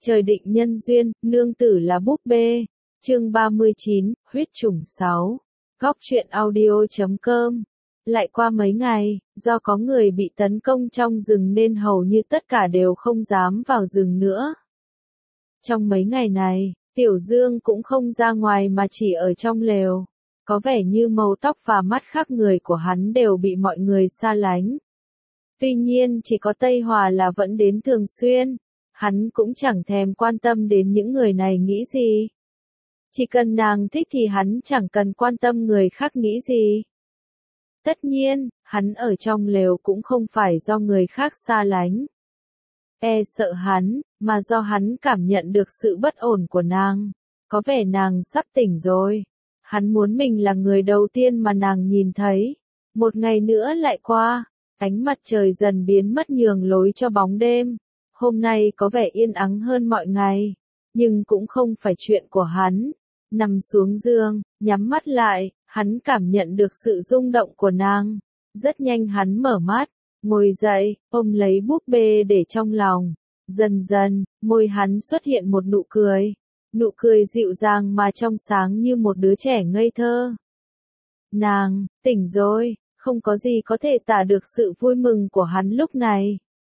Trời định nhân duyên, nương tử là búp bê. Chương 39, huyết chủng 6. Góc truyện audio.com. Lại qua mấy ngày, do có người bị tấn công trong rừng nên hầu như tất cả đều không dám vào rừng nữa. Trong mấy ngày này, Tiểu Dương cũng không ra ngoài mà chỉ ở trong lều. Có vẻ như màu tóc và mắt khác người của hắn đều bị mọi người xa lánh. Tuy nhiên chỉ có Tây Hòa là vẫn đến thường xuyên. Hắn cũng chẳng thèm quan tâm đến những người này nghĩ gì. Chỉ cần nàng thích thì hắn chẳng cần quan tâm người khác nghĩ gì. Tất nhiên, hắn ở trong lều cũng không phải do người khác xa lánh. Sợ hắn, mà do hắn cảm nhận được sự bất ổn của nàng. Có vẻ nàng sắp tỉnh rồi. Hắn muốn mình là người đầu tiên mà nàng nhìn thấy. Một ngày nữa lại qua, ánh mặt trời dần biến mất nhường lối cho bóng đêm. Hôm nay có vẻ yên ắng hơn mọi ngày, nhưng cũng không phải chuyện của hắn. Nằm xuống giường, nhắm mắt lại, hắn cảm nhận được sự rung động của nàng. Rất nhanh hắn mở mắt, ngồi dậy, ôm lấy búp bê để trong lòng. Dần dần, môi hắn xuất hiện một nụ cười. Nụ cười dịu dàng mà trong sáng như một đứa trẻ ngây thơ. Nàng, tỉnh rồi, không có gì có thể tả được sự vui mừng của hắn lúc này.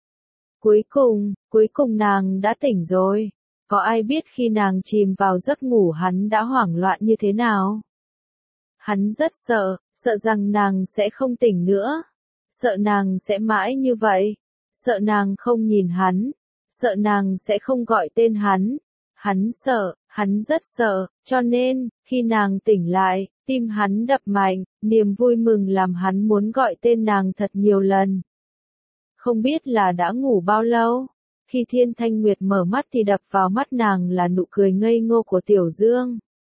Cuối cùng nàng đã tỉnh rồi. Có ai biết khi nàng chìm vào giấc ngủ hắn đã hoảng loạn như thế nào? Hắn rất sợ, sợ rằng nàng sẽ không tỉnh nữa. Sợ nàng sẽ mãi như vậy. Sợ nàng không nhìn hắn. Sợ nàng sẽ không gọi tên hắn. Hắn sợ, hắn rất sợ, cho nên, khi nàng tỉnh lại, tim hắn đập mạnh, niềm vui mừng làm hắn muốn gọi tên nàng thật nhiều lần. Không biết là đã ngủ bao lâu, khi Thiên Thanh Nguyệt mở mắt thì đập vào mắt nàng là nụ cười ngây ngô của Tiểu Dương.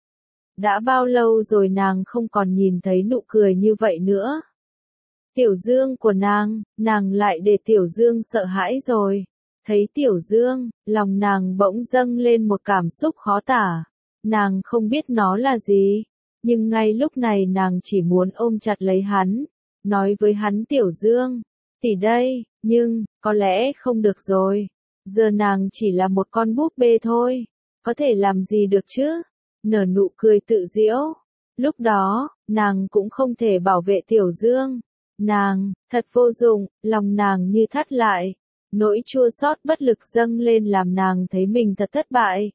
Đã bao lâu rồi nàng không còn nhìn thấy nụ cười như vậy nữa. Tiểu Dương của nàng lại để Tiểu Dương sợ hãi rồi. Thấy Tiểu Dương, lòng nàng bỗng dâng lên một cảm xúc khó tả. Nàng không biết nó là gì, nhưng ngay lúc này nàng chỉ muốn ôm chặt lấy hắn, nói với hắn Tiểu Dương, tỷ đây, nhưng, có lẽ không được rồi. Giờ nàng chỉ là một con búp bê thôi, có thể làm gì được chứ? Nở nụ cười tự giễu. Lúc đó, nàng cũng không thể bảo vệ Tiểu Dương. Nàng, thật vô dụng, lòng nàng như thắt lại. Nỗi chua xót bất lực dâng lên làm nàng thấy mình thật thất bại.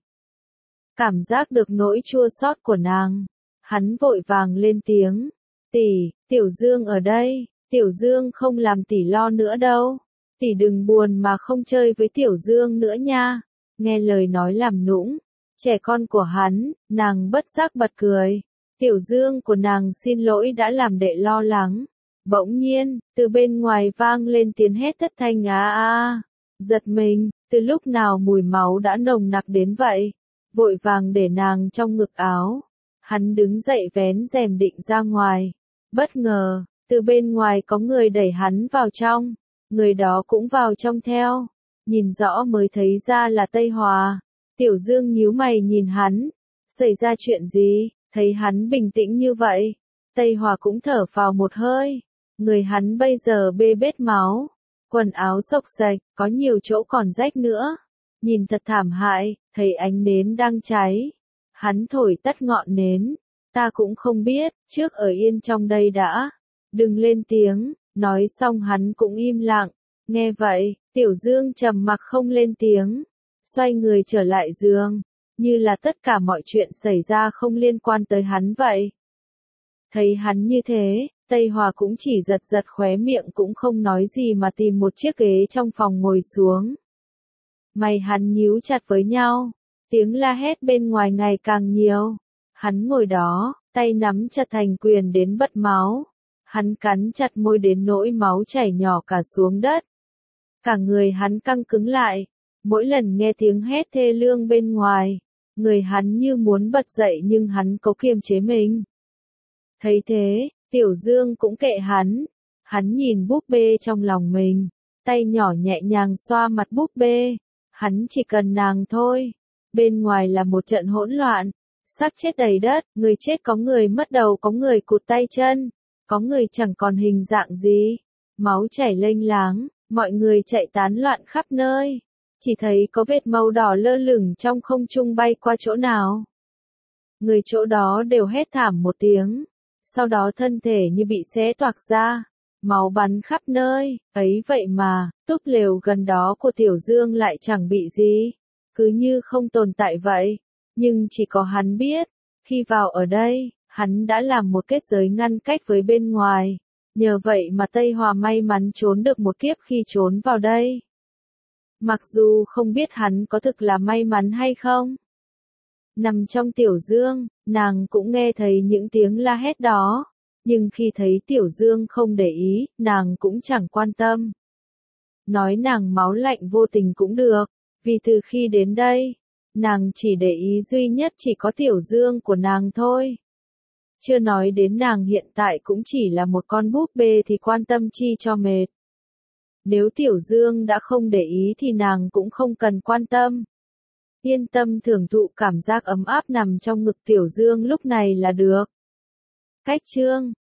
Cảm giác được nỗi chua xót của nàng, hắn vội vàng lên tiếng. Tỷ, Tiểu Dương ở đây, Tiểu Dương không làm tỷ lo nữa đâu. Tỷ đừng buồn mà không chơi với Tiểu Dương nữa nha. Nghe lời nói làm nũng, trẻ con của hắn, nàng bất giác bật cười. Tiểu Dương của nàng xin lỗi đã làm đệ lo lắng. Bỗng nhiên, từ bên ngoài vang lên tiếng hét thất thanh giật mình, từ lúc nào mùi máu đã nồng nặc đến vậy, vội vàng để nàng trong ngực áo. Hắn đứng dậy vén rèm định ra ngoài. Bất ngờ, từ bên ngoài có người đẩy hắn vào trong, người đó cũng vào trong theo. Nhìn rõ mới thấy ra là Tây Hòa. Tiểu Dương nhíu mày nhìn hắn, xảy ra chuyện gì, thấy hắn bình tĩnh như vậy. Tây Hòa cũng thở phào một hơi. Người hắn bây giờ bê bết máu, quần áo xộc xệch, có nhiều chỗ còn rách nữa. Nhìn thật thảm hại, thấy ánh nến đang cháy. Hắn thổi tắt ngọn nến. Ta cũng không biết, trước ở yên trong đây đã. Đừng lên tiếng, nói xong hắn cũng im lặng. Nghe vậy, Tiểu Dương trầm mặc không lên tiếng. Xoay người trở lại giường, như là tất cả mọi chuyện xảy ra không liên quan tới hắn vậy. Thấy hắn như thế, Tây Hòa cũng chỉ giật giật khóe miệng cũng không nói gì mà tìm một chiếc ghế trong phòng ngồi xuống. Mày hắn nhíu chặt với nhau, tiếng la hét bên ngoài ngày càng nhiều. Hắn ngồi đó, tay nắm chặt thành quyền đến bật máu. Hắn cắn chặt môi đến nỗi máu chảy nhỏ cả xuống đất. Cả người hắn căng cứng lại, mỗi lần nghe tiếng hét thê lương bên ngoài, người hắn như muốn bật dậy nhưng hắn cố kiềm chế mình. Thấy thế, Tiểu Dương cũng kệ hắn nhìn búp bê trong lòng mình, tay nhỏ nhẹ nhàng xoa mặt búp bê, hắn chỉ cần nàng thôi. Bên ngoài là một trận hỗn loạn, xác chết đầy đất, người chết có người mất đầu có người cụt tay chân, có người chẳng còn hình dạng gì, máu chảy lênh láng, mọi người chạy tán loạn khắp nơi. chỉ thấy có vệt màu đỏ lơ lửng trong không trung bay qua chỗ nào. Người chỗ đó đều hét thảm một tiếng, sau đó thân thể như bị xé toạc ra, máu bắn khắp nơi, ấy vậy mà, túp lều gần đó của Tiểu Dương lại chẳng bị gì, cứ như không tồn tại vậy, nhưng chỉ có hắn biết, khi vào ở đây, hắn đã làm một kết giới ngăn cách với bên ngoài, nhờ vậy mà Tây Hòa may mắn trốn được một kiếp khi trốn vào đây. Mặc dù không biết hắn có thực là may mắn hay không. Nằm trong Tiểu Dương, nàng cũng nghe thấy những tiếng la hét đó, nhưng khi thấy Tiểu Dương không để ý, nàng cũng chẳng quan tâm. Nói nàng máu lạnh vô tình cũng được, vì từ khi đến đây, nàng chỉ để ý duy nhất chỉ có Tiểu Dương của nàng thôi. Chưa nói đến nàng hiện tại cũng chỉ là một con búp bê thì quan tâm chi cho mệt. Nếu Tiểu Dương đã không để ý thì nàng cũng không cần quan tâm. Yên tâm thưởng thụ cảm giác ấm áp nằm trong ngực Tiểu Dương lúc này là được. Cách chương